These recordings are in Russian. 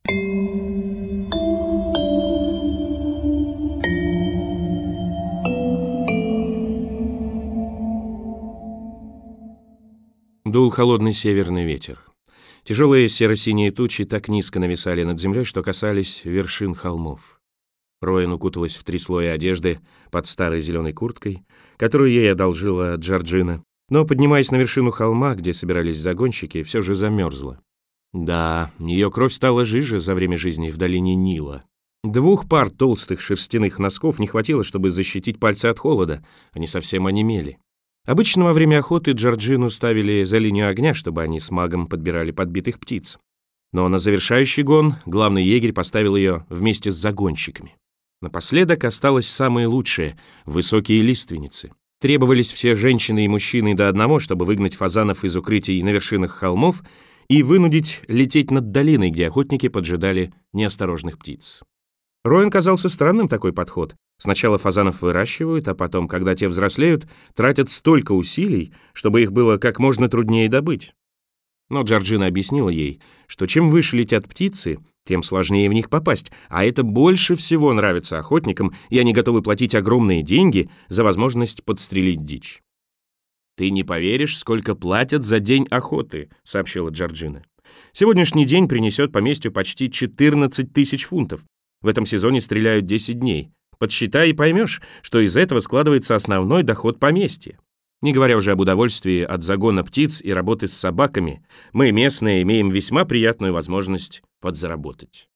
Дул холодный северный ветер. Тяжелые серо-синие тучи так низко нависали над землей, что касались вершин холмов. Роэн укуталась в 3 слоя одежды под старой зеленой курткой, которую ей одолжила Джорджина, но, поднимаясь на вершину холма, где собирались загонщики, все же замерзла. Да, ее кровь стала жиже за время жизни в долине Нила. 2 пар толстых шерстяных носков не хватило, чтобы защитить пальцы от холода, они совсем онемели. Обычно во время охоты Джорджину ставили за линию огня, чтобы они с магом подбирали подбитых птиц. Но на завершающий гон главный егерь поставил ее вместе с загонщиками. Напоследок осталось самое лучшее — высокие лиственницы. Требовались все женщины и мужчины до одного, чтобы выгнать фазанов из укрытий на вершинах холмов и вынудить лететь над долиной, где охотники поджидали неосторожных птиц. Роэн казался странным такой подход. Сначала фазанов выращивают, а потом, когда те взрослеют, тратят столько усилий, чтобы их было как можно труднее добыть. Но Джорджина объяснила ей, что чем выше летят птицы, тем сложнее в них попасть, а это больше всего нравится охотникам, и они готовы платить огромные деньги за возможность подстрелить дичь. «Ты не поверишь, сколько платят за день охоты», — сообщила Джорджина. «Сегодняшний день принесет поместью почти 14 000 фунтов. В этом сезоне стреляют 10 дней. Подсчитай и поймешь, что из этого складывается основной доход поместья. Не говоря уже об удовольствии от загона птиц и работы с собаками, мы, местные, имеем весьма приятную возможность подзаработать».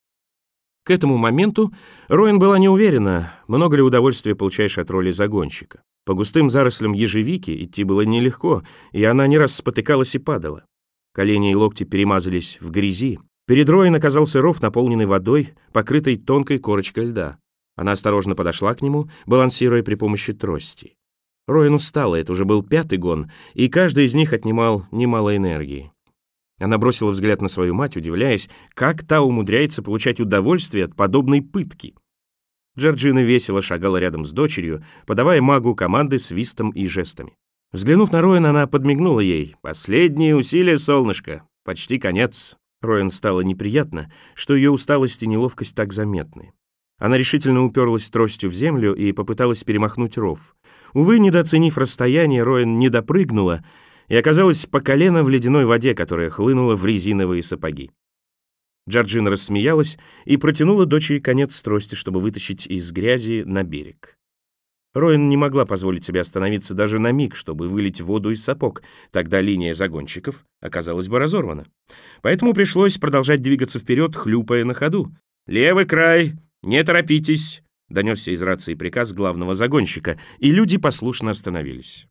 К этому моменту Роэн была не уверена, много ли удовольствия получаешь от роли загонщика. По густым зарослям ежевики идти было нелегко, и она не раз спотыкалась и падала. Колени и локти перемазались в грязи. Перед Роэн оказался ров, наполненный водой, покрытой тонкой корочкой льда. Она осторожно подошла к нему, балансируя при помощи трости. Роэн устала, это уже был 5-й гон, и каждый из них отнимал немало энергии. Она бросила взгляд на свою мать, удивляясь, как та умудряется получать удовольствие от подобной пытки. Джорджина весело шагала рядом с дочерью, подавая магу команды свистом и жестами. Взглянув на Роэн, она подмигнула ей. «Последние усилия, солнышко. Почти конец». Роэн стало неприятно, что ее усталость и неловкость так заметны. Она решительно уперлась тростью в землю и попыталась перемахнуть ров. Увы, недооценив расстояние, Роэн не допрыгнула и оказалась по колено в ледяной воде, которая хлынула в резиновые сапоги. Джорджина рассмеялась и протянула дочери конец трости, чтобы вытащить из грязи на берег. Роэн не могла позволить себе остановиться даже на миг, чтобы вылить воду из сапог, тогда линия загонщиков оказалась бы разорвана. Поэтому пришлось продолжать двигаться вперед, хлюпая на ходу. «Левый край! Не торопитесь!» — донесся из рации приказ главного загонщика, и люди послушно остановились.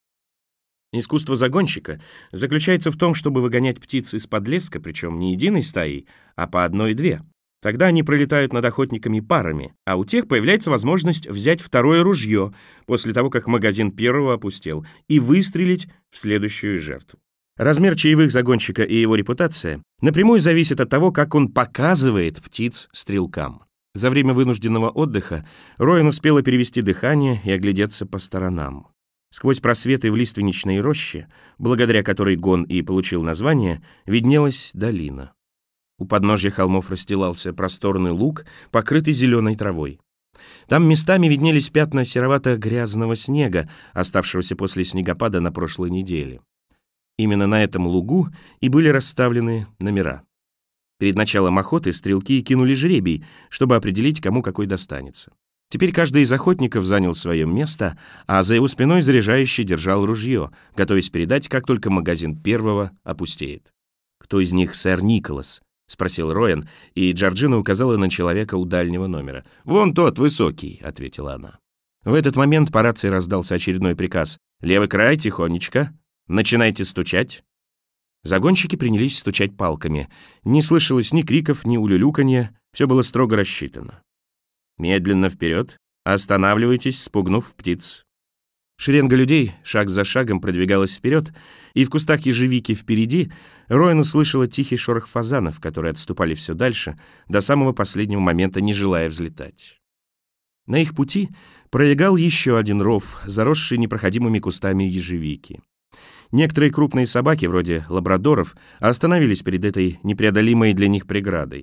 Искусство загонщика заключается в том, чтобы выгонять птиц из-под леска, причем не единой стаей, а по 1-2. Тогда они пролетают над охотниками парами, а у тех появляется возможность взять 2-е ружье после того, как магазин 1-го опустел, и выстрелить в следующую жертву. Размер чаевых загонщика и его репутация напрямую зависят от того, как он показывает птиц стрелкам. За время вынужденного отдыха Роэн успела перевести дыхание и оглядеться по сторонам. Сквозь просветы в лиственничной роще, благодаря которой гон и получил название, виднелась долина. У подножья холмов расстилался просторный луг, покрытый зеленой травой. Там местами виднелись пятна серовато-грязного снега, оставшегося после снегопада на прошлой неделе. Именно на этом лугу и были расставлены номера. Перед началом охоты стрелки кинули жребий, чтобы определить, кому какой достанется. Теперь каждый из охотников занял свое место, а за его спиной заряжающий держал ружье, готовясь передать, как только магазин 1-го опустеет. «Кто из них сэр Николас?» — спросил Роэн, и Джорджина указала на человека у дальнего номера. «Вон тот, высокий», — ответила она. В этот момент по рации раздался очередной приказ. «Левый край, тихонечко. Начинайте стучать». Загонщики принялись стучать палками. Не слышалось ни криков, ни улюлюканья, все было строго рассчитано. «Медленно вперед, останавливайтесь, спугнув птиц». Шеренга людей шаг за шагом продвигалась вперед, и в кустах ежевики впереди Роэн услышала тихий шорох фазанов, которые отступали все дальше, до самого последнего момента не желая взлетать. На их пути пролегал еще один ров, заросший непроходимыми кустами ежевики. Некоторые крупные собаки, вроде лабрадоров, остановились перед этой непреодолимой для них преградой.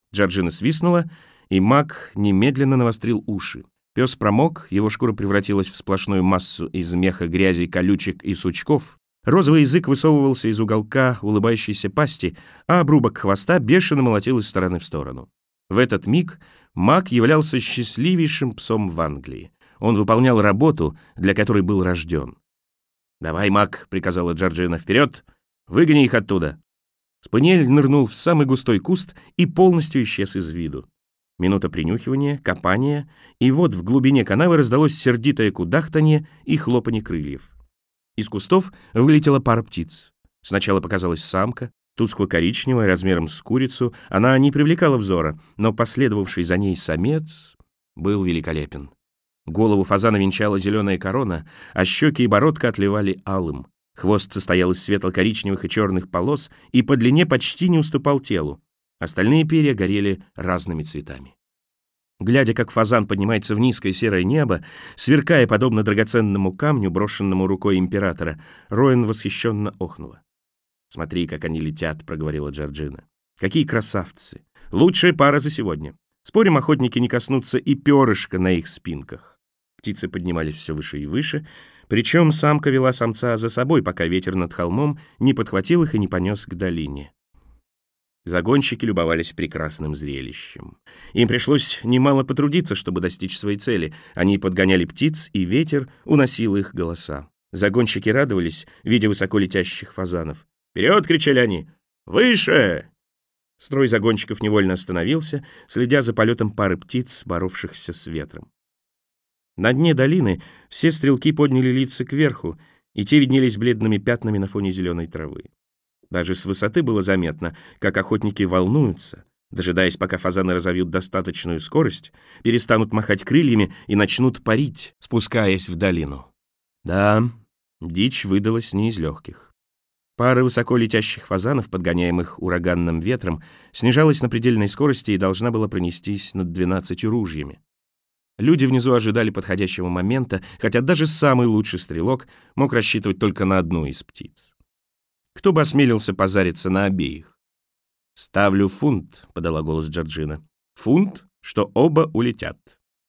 Джорджина свистнула, и маг немедленно навострил уши. Пес промок, его шкура превратилась в сплошную массу из меха, грязи, колючек и сучков. Розовый язык высовывался из уголка улыбающейся пасти, а обрубок хвоста бешено молотил из стороны в сторону. В этот миг маг являлся счастливейшим псом в Англии. Он выполнял работу, для которой был рожден. «Давай, маг», — приказала Джорджина, — «вперед! Выгони их оттуда!» Спаниель нырнул в самый густой куст и полностью исчез из виду. Минута принюхивания, копания, и вот в глубине канавы раздалось сердитое кудахтанье и хлопанье крыльев. Из кустов вылетела пара птиц. Сначала показалась самка, тускло-коричневая, размером с курицу. Она не привлекала взора, но последовавший за ней самец был великолепен. Голову фазана венчала зеленая корона, а щеки и бородка отливали алым. Хвост состоял из светло-коричневых и черных полос и по длине почти не уступал телу. Остальные перья горели разными цветами. Глядя, как фазан поднимается в низкое серое небо, сверкая подобно драгоценному камню, брошенному рукой императора, Роэн восхищенно охнула. «Смотри, как они летят», — проговорила Джорджина. «Какие красавцы! Лучшая пара за сегодня. Спорим, охотники не коснутся и перышка на их спинках». Птицы поднимались все выше и выше, причем самка вела самца за собой, пока ветер над холмом не подхватил их и не понес к долине. Загонщики любовались прекрасным зрелищем. Им пришлось немало потрудиться, чтобы достичь своей цели. Они подгоняли птиц, и ветер уносил их голоса. Загонщики радовались, видя высоко летящих фазанов. «Вперед!» — кричали они. «Выше!» Строй загонщиков невольно остановился, следя за полетом пары птиц, боровшихся с ветром. На дне долины все стрелки подняли лица кверху, и те виднелись бледными пятнами на фоне зеленой травы. Даже с высоты было заметно, как охотники волнуются, дожидаясь, пока фазаны разовьют достаточную скорость, перестанут махать крыльями и начнут парить, спускаясь в долину. Да, дичь выдалась не из легких. Пара высоко летящих фазанов, подгоняемых ураганным ветром, снижалась на предельной скорости и должна была пронестись над 12 ружьями. Люди внизу ожидали подходящего момента, хотя даже самый лучший стрелок мог рассчитывать только на одну из птиц. Кто бы осмелился позариться на обеих? «Ставлю фунт», — подала голос Джорджина. «Фунт, что оба улетят».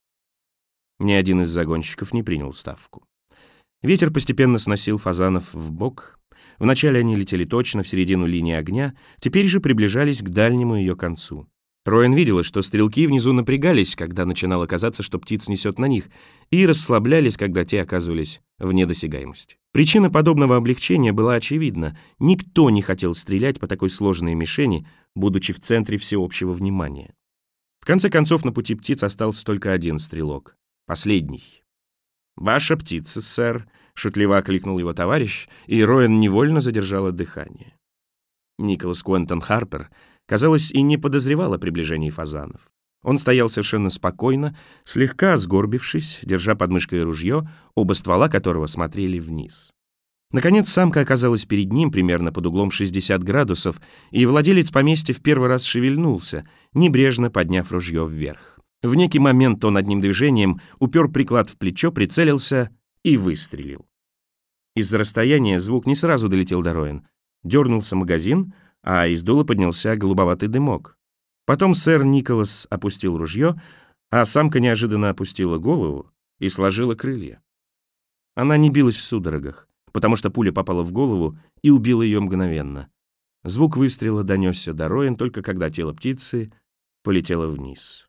Ни один из загонщиков не принял ставку. Ветер постепенно сносил фазанов вбок. Вначале они летели точно в середину линии огня, теперь же приближались к дальнему ее концу. Роэн видела, что стрелки внизу напрягались, когда начинало казаться, что птиц несет на них, и расслаблялись, когда те оказывались вне досягаемости. Причина подобного облегчения была очевидна. Никто не хотел стрелять по такой сложной мишени, будучи в центре всеобщего внимания. В конце концов, на пути птиц остался только один стрелок. Последний. «Ваша птица, сэр», — шутливо окликнул его товарищ, и Роэн невольно задержала дыхание. Николас Куэнтон Харпер, казалось, и не подозревал о приближении фазанов. Он стоял совершенно спокойно, слегка сгорбившись, держа под мышкой ружье, оба ствола которого смотрели вниз. Наконец самка оказалась перед ним примерно под углом 60 градусов, и владелец поместья в первый раз шевельнулся, небрежно подняв ружье вверх. В некий момент он одним движением упер приклад в плечо, прицелился и выстрелил. Из-за расстояния звук не сразу долетел до Роэн. Дернулся магазин, а из дула поднялся голубоватый дымок. Потом сэр Николас опустил ружье, а самка неожиданно опустила голову и сложила крылья. Она не билась в судорогах, потому что пуля попала в голову и убила ее мгновенно. Звук выстрела донесся до Роэн только когда тело птицы полетело вниз.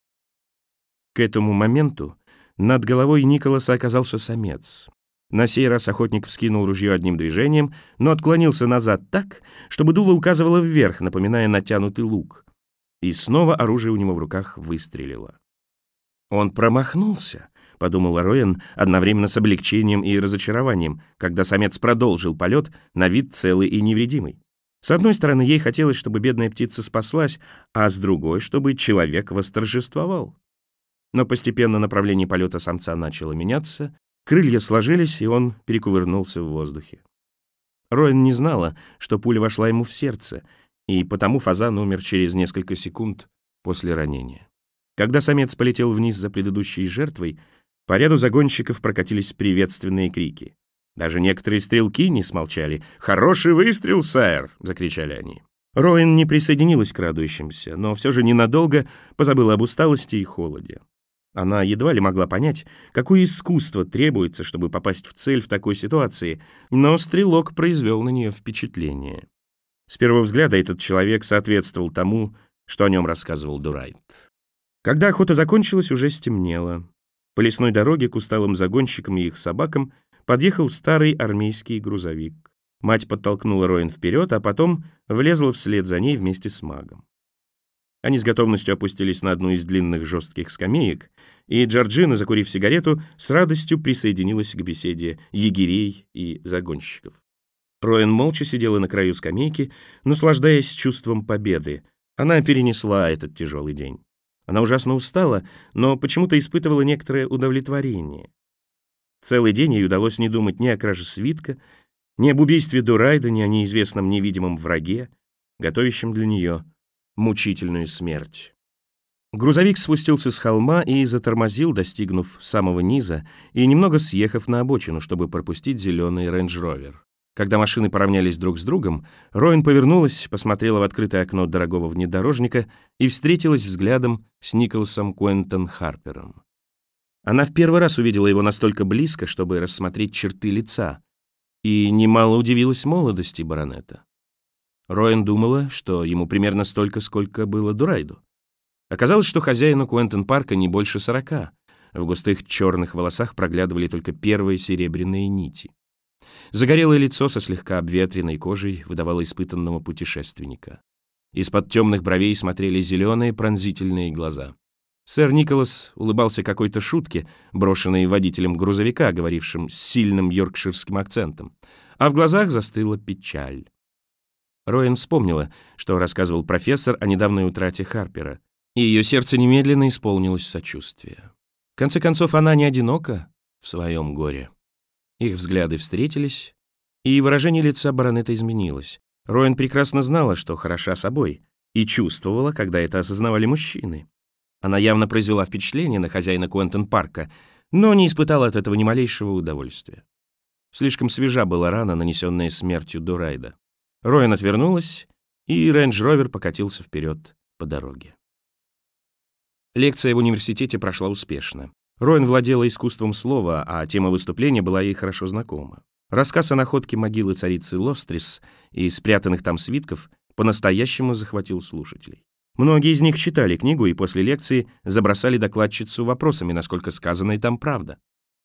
К этому моменту над головой Николаса оказался самец. На сей раз охотник вскинул ружье одним движением, но отклонился назад так, чтобы дуло указывало вверх, напоминая натянутый лук. И снова оружие у него в руках выстрелило. «Он промахнулся», — подумала Роэн одновременно с облегчением и разочарованием, когда самец продолжил полет, на вид целый и невредимый. С одной стороны, ей хотелось, чтобы бедная птица спаслась, а с другой, чтобы человек восторжествовал. Но постепенно направление полета самца начало меняться, крылья сложились, и он перекувырнулся в воздухе. Роэн не знала, что пуля вошла ему в сердце, и потому фазан умер через несколько секунд после ранения. Когда самец полетел вниз за предыдущей жертвой, по ряду загонщиков прокатились приветственные крики. Даже некоторые стрелки не смолчали. «Хороший выстрел, сэр!» — закричали они. Роэн не присоединилась к радующимся, но все же ненадолго позабыла об усталости и холоде. Она едва ли могла понять, какое искусство требуется, чтобы попасть в цель в такой ситуации, но стрелок произвел на нее впечатление. С первого взгляда этот человек соответствовал тому, что о нем рассказывал Дурайд. Когда охота закончилась, уже стемнело. По лесной дороге к усталым загонщикам и их собакам подъехал старый армейский грузовик. Мать подтолкнула Роэн вперед, а потом влезла вслед за ней вместе с магом. Они с готовностью опустились на одну из длинных жестких скамеек, и Джорджина, закурив сигарету, с радостью присоединилась к беседе егерей и загонщиков. Роэн молча сидела на краю скамейки, наслаждаясь чувством победы. Она перенесла этот тяжелый день. Она ужасно устала, но почему-то испытывала некоторое удовлетворение. Целый день ей удалось не думать ни о краже свитка, ни об убийстве Дурайда, ни о неизвестном невидимом враге, готовящем для нее мучительную смерть. Грузовик спустился с холма и затормозил, достигнув самого низа и немного съехав на обочину, чтобы пропустить зеленый рейндж-ровер. Когда машины поравнялись друг с другом, Роэн повернулась, посмотрела в открытое окно дорогого внедорожника и встретилась взглядом с Николасом Куэнтон Харпером. Она в первый раз увидела его настолько близко, чтобы рассмотреть черты лица, и немало удивилась молодости баронета. Роэн думала, что ему примерно столько, сколько было Дурайду. Оказалось, что хозяину Куэнтон-парка не больше 40. В густых черных волосах проглядывали только первые серебряные нити. Загорелое лицо со слегка обветренной кожей выдавало испытанного путешественника. Из-под темных бровей смотрели зеленые пронзительные глаза. Сэр Николас улыбался какой-то шутке, брошенной водителем грузовика, говорившим с сильным йоркширским акцентом, а в глазах застыла печаль. Роэн вспомнила, что рассказывал профессор о недавней утрате Харпера, и ее сердце немедленно исполнилось сочувствия. В конце концов, она не одинока в своем горе. Их взгляды встретились, и выражение лица баронета изменилось. Роэн прекрасно знала, что хороша собой, и чувствовала, когда это осознавали мужчины. Она явно произвела впечатление на хозяина Куэнтон-парка, но не испытала от этого ни малейшего удовольствия. Слишком свежа была рана, нанесенная смертью Дурайда. Роэн отвернулась, и рейндж-ровер покатился вперед по дороге. Лекция в университете прошла успешно. Роэн владела искусством слова, а тема выступления была ей хорошо знакома. Рассказ о находке могилы царицы Лострис и спрятанных там свитков по-настоящему захватил слушателей. Многие из них читали книгу и после лекции забросали докладчицу вопросами, насколько сказанное там правда.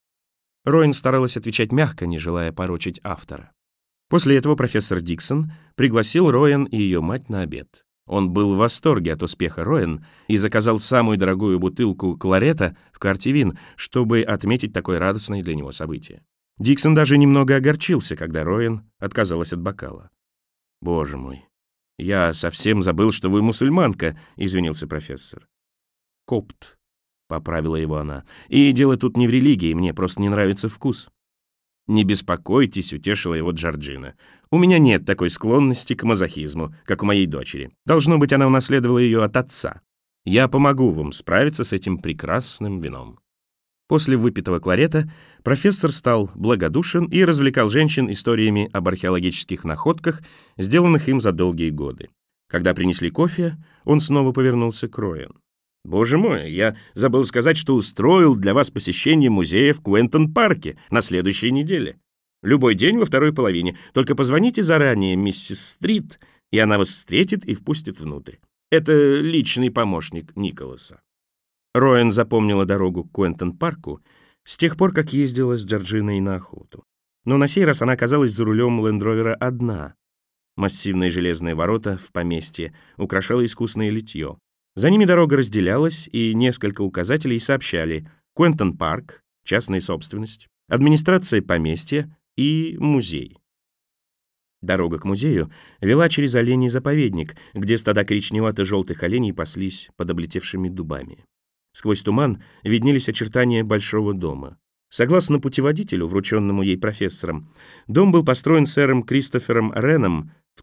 Роэн старалась отвечать мягко, не желая порочить автора. После этого профессор Диксон пригласил Роэн и ее мать на обед. Он был в восторге от успеха Роэн и заказал самую дорогую бутылку кларета в карте вин, чтобы отметить такое радостное для него событие. Диксон даже немного огорчился, когда Роэн отказалась от бокала. «Боже мой, я совсем забыл, что вы мусульманка», — извинился профессор. «Копт», — поправила его она. «И дело тут не в религии, мне просто не нравится вкус». «Не беспокойтесь», — утешила его Джорджина. «У меня нет такой склонности к мазохизму, как у моей дочери. Должно быть, она унаследовала ее от отца. Я помогу вам справиться с этим прекрасным вином». После выпитого кларета профессор стал благодушен и развлекал женщин историями об археологических находках, сделанных им за долгие годы. Когда принесли кофе, он снова повернулся к Роэн. «Боже мой, я забыл сказать, что устроил для вас посещение музея в Куэнтон-парке на следующей неделе. Любой день во второй половине. Только позвоните заранее миссис Стрит, и она вас встретит и впустит внутрь. Это личный помощник Николаса». Роэн запомнила дорогу к Куэнтон-парку с тех пор, как ездила с Джорджиной на охоту. Но на сей раз она оказалась за рулем лендровера одна. Массивные железные ворота в поместье украшало искусное литье. За ними дорога разделялась, и несколько указателей сообщали: Куэнтон-парк, частная собственность, администрация поместья и музей. Дорога к музею вела через оленей заповедник, где стада коричневато-желтых оленей паслись под облетевшими дубами. Сквозь туман виднелись очертания большого дома. Согласно путеводителю, врученному ей профессором, дом был построен сэром Кристофером Реном в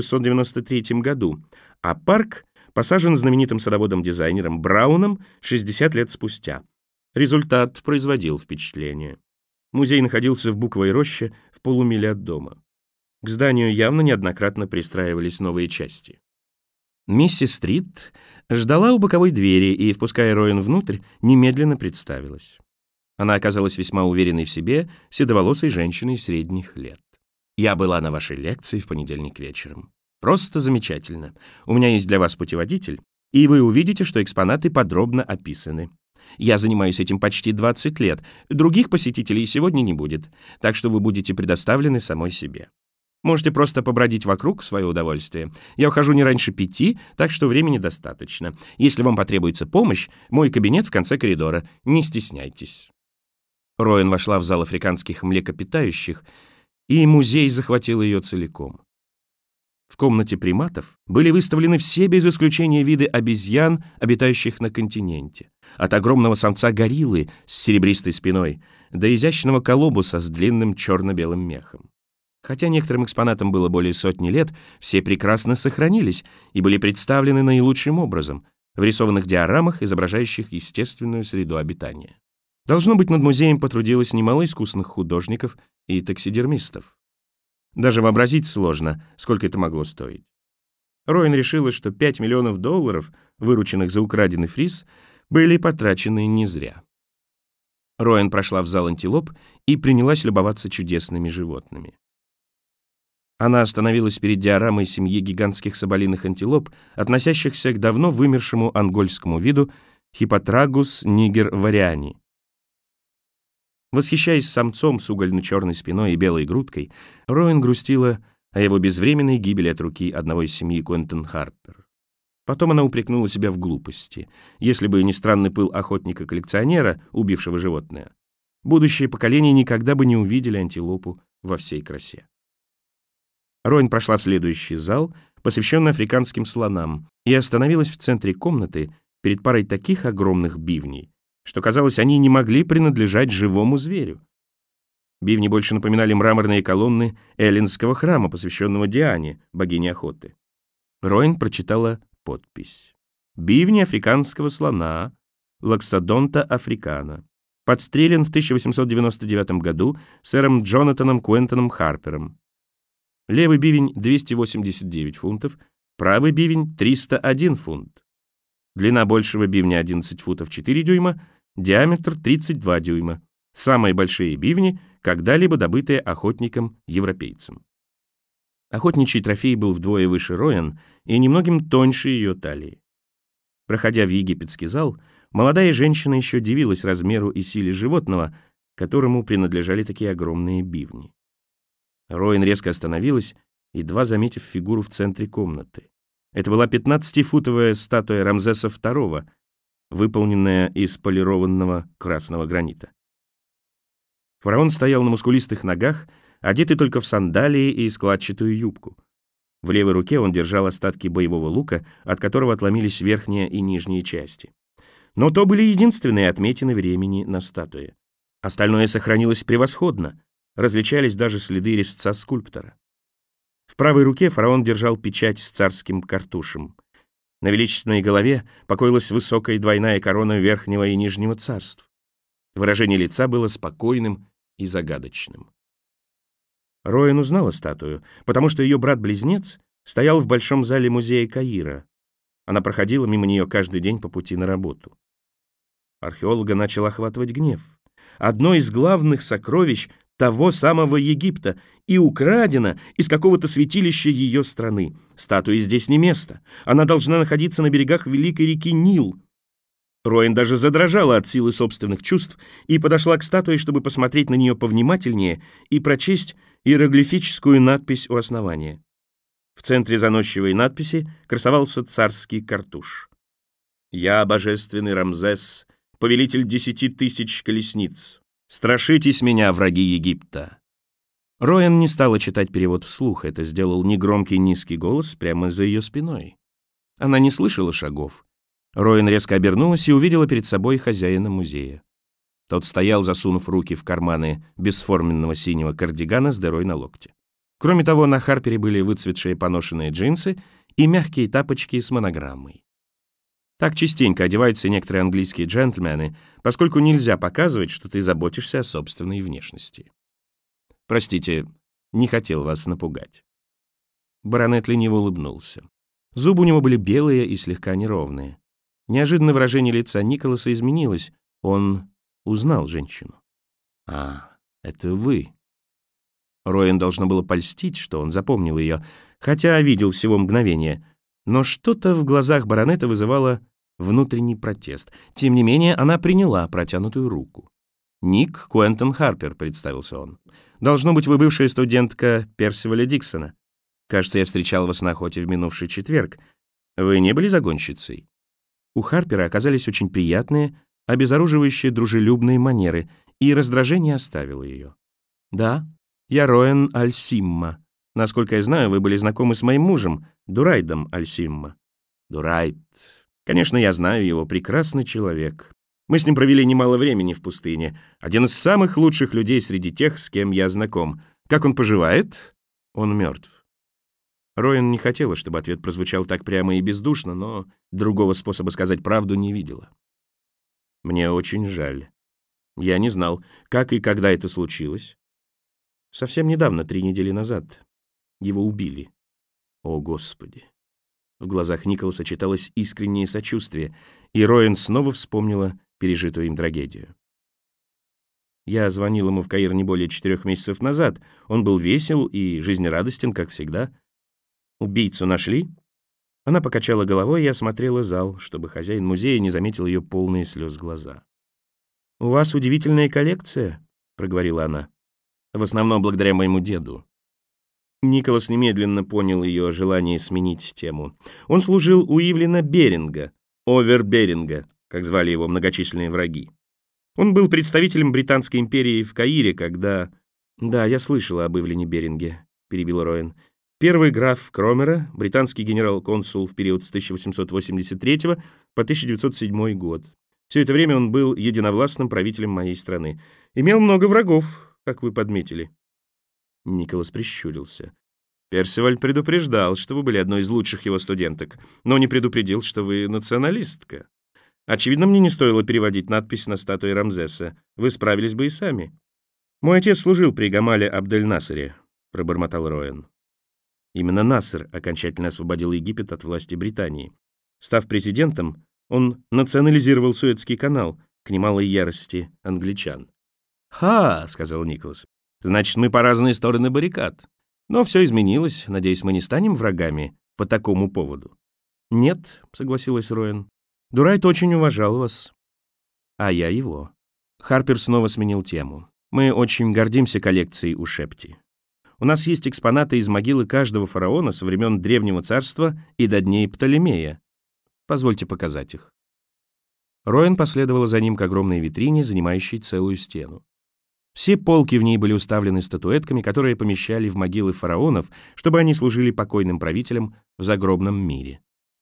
1693 году, а парк посажен знаменитым садоводом-дизайнером Брауном 60 лет спустя. Результат производил впечатление. Музей находился в буковой роще в полумиле от дома. К зданию явно неоднократно пристраивались новые части. Миссис Стрит ждала у боковой двери и, впуская Роэн внутрь, немедленно представилась. Она оказалась весьма уверенной в себе, седоволосой женщиной средних лет. «Я была на вашей лекции в понедельник вечером. Просто замечательно. У меня есть для вас путеводитель, и вы увидите, что экспонаты подробно описаны. Я занимаюсь этим почти 20 лет. Других посетителей сегодня не будет, так что вы будете предоставлены самой себе. Можете просто побродить вокруг в свое удовольствие. Я ухожу не раньше 5, так что времени достаточно. Если вам потребуется помощь, мой кабинет в конце коридора. Не стесняйтесь». Роэн вошла в зал африканских млекопитающих, и музей захватил ее целиком. В комнате приматов были выставлены все без исключения виды обезьян, обитающих на континенте. От огромного самца гориллы с серебристой спиной до изящного колобуса с длинным черно-белым мехом. Хотя некоторым экспонатам было более сотни лет, все прекрасно сохранились и были представлены наилучшим образом в рисованных диорамах, изображающих естественную среду обитания. Должно быть, над музеем потрудилось немало искусных художников и таксидермистов. Даже вообразить сложно, сколько это могло стоить. Роэн решила, что $5 миллионов, вырученных за украденный фриз, были потрачены не зря. Роэн прошла в зал антилоп и принялась любоваться чудесными животными. Она остановилась перед диорамой семьи гигантских соболиных антилоп, относящихся к давно вымершему ангольскому виду Hippotragus niger-variani. Восхищаясь самцом с угольно-черной спиной и белой грудкой, Роэн грустила о его безвременной гибели от руки одного из семьи Куэнтон Харпер. Потом она упрекнула себя в глупости. Если бы не странный пыл охотника-коллекционера, убившего животное, будущее поколение никогда бы не увидели антилопу во всей красе. Роэн прошла в следующий зал, посвященный африканским слонам, и остановилась в центре комнаты перед парой таких огромных бивней, что, казалось, они не могли принадлежать живому зверю. Бивни больше напоминали мраморные колонны эллинского храма, посвященного Диане, богине охоты. Роэн прочитала подпись. «Бивни африканского слона, Лаксодонта африкана. Подстрелен в 1899 году сэром Джонатаном Куэнтоном Харпером. Левый бивень 289 фунтов, правый бивень 301 фунт. Длина большего бивня 11 футов 4 дюйма, диаметр 32 дюйма. Самые большие бивни, когда-либо добытые охотником-европейцем». Охотничий трофей был вдвое выше Роэн и немногим тоньше ее талии. Проходя в египетский зал, молодая женщина еще дивилась размеру и силе животного, которому принадлежали такие огромные бивни. Роэн резко остановилась, едва заметив фигуру в центре комнаты. Это была 15-футовая статуя Рамзеса II, выполненная из полированного красного гранита. Фараон стоял на мускулистых ногах, одетый только в сандалии и складчатую юбку. В левой руке он держал остатки боевого лука, от которого отломились верхняя и нижние части. Но то были единственные отметины времени на статуе. Остальное сохранилось превосходно, различались даже следы резца скульптора. В правой руке фараон держал печать с царским картушем. На величественной голове покоилась высокая двойная корона верхнего и нижнего царств. Выражение лица было спокойным и загадочным. Роэн узнала статую, потому что ее брат-близнец стоял в большом зале музея Каира. Она проходила мимо нее каждый день по пути на работу. Археолога начал охватывать гнев. Одно из главных сокровищ того самого Египта и украдено из какого-то святилища ее страны. Статуе здесь не место. Она должна находиться на берегах великой реки Нил. Роэн даже задрожала от силы собственных чувств и подошла к статуе, чтобы посмотреть на нее повнимательнее и прочесть иероглифическую надпись у основания. В центре заносчивой надписи красовался царский картуш. «Я, божественный Рамзес, повелитель 10 000 колесниц. Страшитесь меня, враги Египта». Роэн не стала читать перевод вслух, это сделал негромкий низкий голос прямо за ее спиной. Она не слышала шагов. Роэн резко обернулась и увидела перед собой хозяина музея. Тот стоял, засунув руки в карманы бесформенного синего кардигана с дырой на локте. Кроме того, на Харпере были выцветшие поношенные джинсы и мягкие тапочки с монограммой. Так частенько одеваются некоторые английские джентльмены, поскольку нельзя показывать, что ты заботишься о собственной внешности. «Простите, Не хотел вас напугать». Баронет лениво улыбнулся. Зубы у него были белые и слегка неровные. Неожиданно выражение лица Николаса изменилось. Он узнал женщину. «А, это вы». Роэн должно было польстить, что он запомнил ее, хотя видел всего мгновение. Но что-то в глазах баронета вызывало внутренний протест. Тем не менее, она приняла протянутую руку. «Ник Куэнтон Харпер», — представился он. «Должно быть, вы бывшая студентка Персиваля Диксона. Кажется, я встречал вас на охоте в минувший четверг. Вы не были загонщицей?» У Харпера оказались очень приятные, обезоруживающие дружелюбные манеры, и раздражение оставило ее. «Да, я Роэн Альсимма. Насколько я знаю, вы были знакомы с моим мужем, Дурайдом Альсимма». «Дурайд. Конечно, я знаю его, прекрасный человек. Мы с ним провели немало времени в пустыне. Один из самых лучших людей среди тех, с кем я знаком. Как он поживает?» «Он мертв». Роэн не хотела, чтобы ответ прозвучал так прямо и бездушно, но другого способа сказать правду не видела. «Мне очень жаль. Я не знал, как и когда это случилось. Совсем недавно, 3 недели назад. Его убили. О, Господи!» В глазах Николаса читалось искреннее сочувствие, и Роэн снова вспомнила пережитую им трагедию. «Я звонил ему в Каир не более 4 месяцев назад. Он был весел и жизнерадостен, как всегда. Убийцу нашли?» Она покачала головой и осмотрела зал, чтобы хозяин музея не заметил ее полные слез глаза. «У вас удивительная коллекция», — проговорила она. «В основном благодаря моему деду». Николас немедленно понял ее желание сменить тему. Он служил у Ивлина Беринга, Оверберинга, как звали его многочисленные враги. Он был представителем Британской империи в Каире, когда... «Да, я слышала об Ивлине Беринге», — перебил Роэн. «Первый граф Кромера, британский генерал-консул в период с 1883 по 1907 год. Все это время он был единовластным правителем моей страны. Имел много врагов, как вы подметили». Николас прищурился. «Персиваль предупреждал, что вы были одной из лучших его студенток, но не предупредил, что вы националистка. Очевидно, мне не стоило переводить надпись на статуе Рамзеса. Вы справились бы и сами». «Мой отец служил при Гамале Абдель-Насере», — пробормотал Роэн. Именно Насер окончательно освободил Египет от власти Британии. Став президентом, он национализировал Суэцкий канал к немалой ярости англичан. «Ха!» — сказал Николас. «Значит, мы по разные стороны баррикад. Но все изменилось. Надеюсь, мы не станем врагами по такому поводу». «Нет», — согласилась Роэн. «Дурайт очень уважал вас». «А я его». Харпер снова сменил тему. «Мы очень гордимся коллекцией у Шепти. У нас есть экспонаты из могилы каждого фараона со времен Древнего Царства и до дней Птолемея. Позвольте показать их». Роэн последовала за ним к огромной витрине, занимающей целую стену. Все полки в ней были уставлены статуэтками, которые помещали в могилы фараонов, чтобы они служили покойным правителям в загробном мире.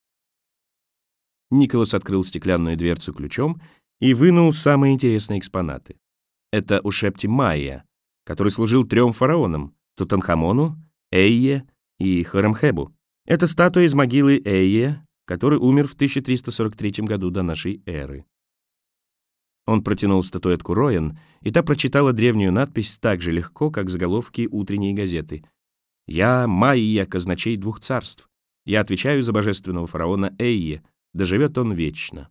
Николас открыл стеклянную дверцу ключом и вынул самые интересные экспонаты. Это Ушепти Майя, который служил 3 фараонам — Тутанхамону, Эйе и Хоремхебу. Это статуя из могилы Эйе, который умер в 1343 году до нашей эры. Он протянул статуэтку Роэн, и та прочитала древнюю надпись так же легко, как заголовки утренней газеты. «Я Майя, казначей 2 царств. Я отвечаю за божественного фараона Эйе. Да живет он вечно».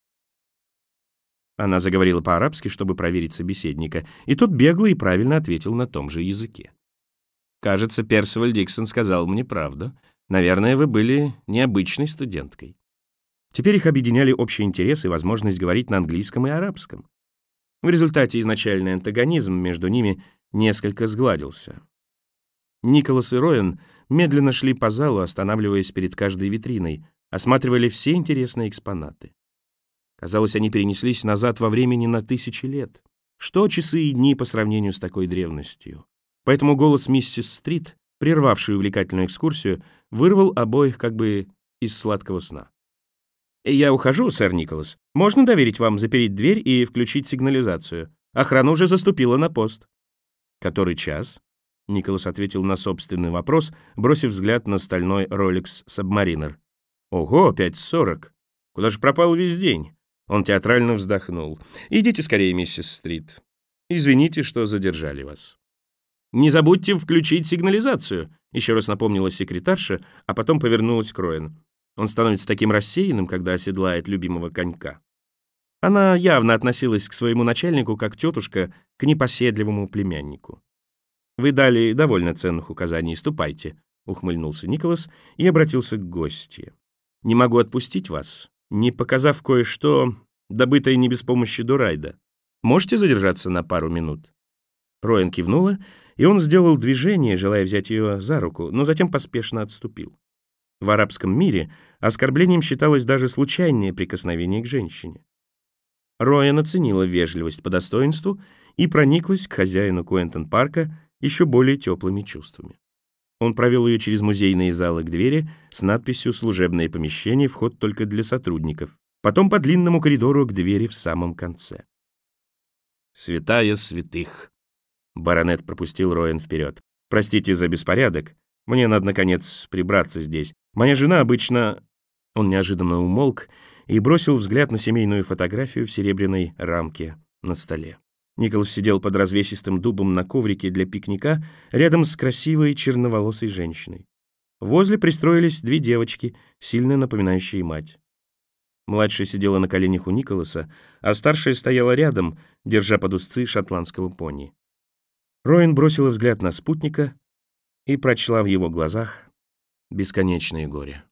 Она заговорила по-арабски, чтобы проверить собеседника, и тот бегло и правильно ответил на том же языке. «Кажется, Персиваль Диксон сказал мне правду. Наверное, вы были необычной студенткой». Теперь их объединяли общий интерес и возможность говорить на английском и арабском. В результате изначальный антагонизм между ними несколько сгладился. Николас и Роэн медленно шли по залу, останавливаясь перед каждой витриной, осматривали все интересные экспонаты. Казалось, они перенеслись назад во времени на 1000 лет. Что часы и дни по сравнению с такой древностью? Поэтому голос миссис Стрит, прервавший увлекательную экскурсию, вырвал обоих как бы из сладкого сна. «Я ухожу, сэр Николас. Можно доверить вам запереть дверь и включить сигнализацию? Охрана уже заступила на пост». «Который час?» Николас ответил на собственный вопрос, бросив взгляд на стальной Rolex Submariner. «Ого, 5:40. Куда же пропал весь день?» Он театрально вздохнул. «Идите скорее, миссис Стрит. Извините, что задержали вас». «Не забудьте включить сигнализацию», — еще раз напомнила секретарша, а потом повернулась к Роэн. Он становится таким рассеянным, когда оседлает любимого конька. Она явно относилась к своему начальнику как тетушка к непоседливому племяннику. «Вы дали довольно ценных указаний, ступайте», — ухмыльнулся Николас и обратился к гостье. «Не могу отпустить вас, не показав кое-что, добытое не без помощи Дурайда. Можете задержаться на пару минут?» Роэн кивнула, и он сделал движение, желая взять ее за руку, но затем поспешно отступил. В арабском мире оскорблением считалось даже случайное прикосновение к женщине. Роэн оценила вежливость по достоинству и прониклась к хозяину Куэнтон-парка еще более теплыми чувствами. Он провел ее через музейные залы к двери с надписью «Служебное помещение, вход только для сотрудников», потом по длинному коридору к двери в самом конце. «Святая святых!» Баронет пропустил Роэн вперед. «Простите за беспорядок. Мне надо, наконец, прибраться здесь. Моя жена обычно...» Он неожиданно умолк и бросил взгляд на семейную фотографию в серебряной рамке на столе. Николас сидел под развесистым дубом на коврике для пикника рядом с красивой черноволосой женщиной. Возле пристроились две девочки, сильно напоминающие мать. Младшая сидела на коленях у Николаса, а старшая стояла рядом, держа под узцы шотландского пони. Роэн бросила взгляд на спутника и прочла в его глазах бесконечное горе.